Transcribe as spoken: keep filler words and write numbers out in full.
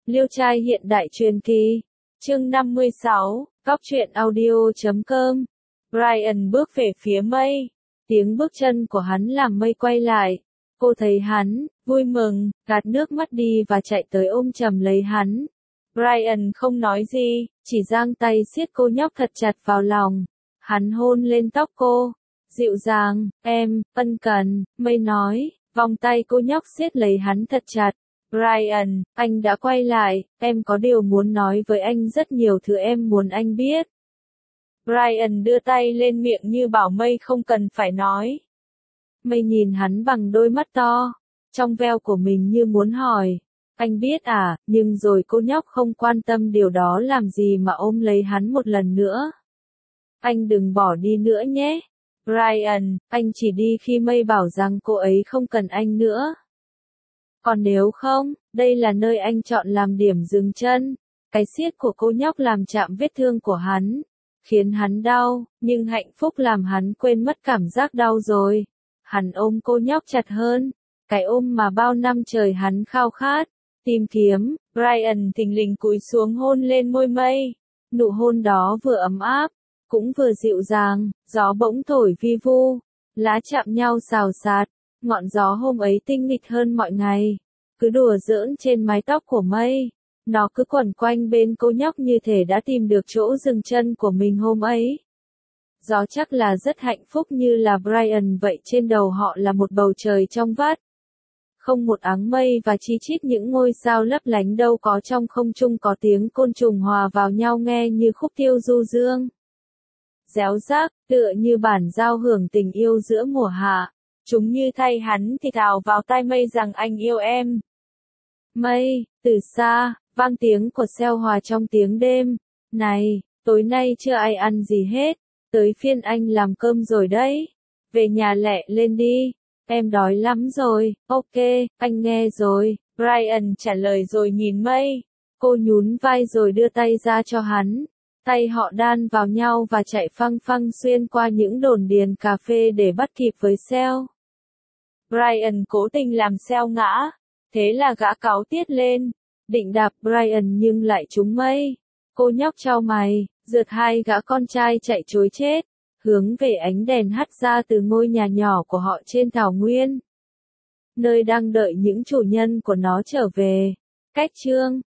Liêu trai hiện đại truyền kỳ. Chương năm mươi sáu, Góc truyện audio chấm com. Brian bước về phía mây. Tiếng bước chân của hắn làm mây quay lại. Cô thấy hắn, vui mừng, gạt nước mắt đi và chạy tới ôm chầm lấy hắn. Brian không nói gì, chỉ giang tay siết cô nhóc thật chặt vào lòng. Hắn hôn lên tóc cô. Dịu dàng, em, ân cần, mây nói, vòng tay cô nhóc siết lấy hắn thật chặt. Brian, anh đã quay lại, em có điều muốn nói với anh, rất nhiều thứ em muốn anh biết. Brian đưa tay lên miệng như bảo mây không cần phải nói. Mây nhìn hắn bằng đôi mắt to, trong veo của mình như muốn hỏi. Anh biết à, nhưng rồi cô nhóc không quan tâm điều đó làm gì mà ôm lấy hắn một lần nữa. Anh đừng bỏ đi nữa nhé. Brian, anh chỉ đi khi Mây bảo rằng cô ấy không cần anh nữa. Còn nếu không, đây là nơi anh chọn làm điểm dừng chân. Cái siết của cô nhóc làm chạm vết thương của hắn, khiến hắn đau, nhưng hạnh phúc làm hắn quên mất cảm giác đau rồi. Hắn ôm cô nhóc chặt hơn, cái ôm mà bao năm trời hắn khao khát, tìm kiếm. Brian thình lình cúi xuống hôn lên môi Mây. Nụ hôn đó vừa ấm áp, cũng vừa dịu dàng, gió bỗng thổi vi vu, lá chạm nhau xào xạc, ngọn gió hôm ấy tinh nghịch hơn mọi ngày, cứ đùa giỡn trên mái tóc của Mây. Nó cứ quẩn quanh bên cô nhóc như thể đã tìm được chỗ dừng chân của mình hôm ấy. Gió chắc là rất hạnh phúc như là Brian vậy, trên đầu họ là một bầu trời trong vắt. Không một áng mây và chi chít những ngôi sao lấp lánh, đâu có trong không trung có tiếng côn trùng hòa vào nhau nghe như khúc tiêu du dương. Réo rác, tựa như bản giao hưởng tình yêu giữa mùa hạ. Chúng như thay hắn thì thào vào tai Mây rằng anh yêu em. Mây, từ xa, vang tiếng của seo hòa trong tiếng đêm. Này, tối nay chưa ai ăn gì hết, tới phiên anh làm cơm rồi đấy. Về nhà lẹ lên đi, em đói lắm rồi. Ok, anh nghe rồi, Brian trả lời rồi nhìn Mây. Cô nhún vai rồi đưa tay ra cho hắn. Tay họ đan vào nhau và chạy phăng phăng xuyên qua những đồn điền cà phê để bắt kịp với seo. Brian cố tình làm seo ngã, thế là gã cáu tiết lên, định đạp Brian nhưng lại trúng Mây. Cô nhóc chau mày, rượt hai gã con trai chạy trối chết, hướng về ánh đèn hắt ra từ ngôi nhà nhỏ của họ trên thảo nguyên, nơi đang đợi những chủ nhân của nó trở về. Cách chương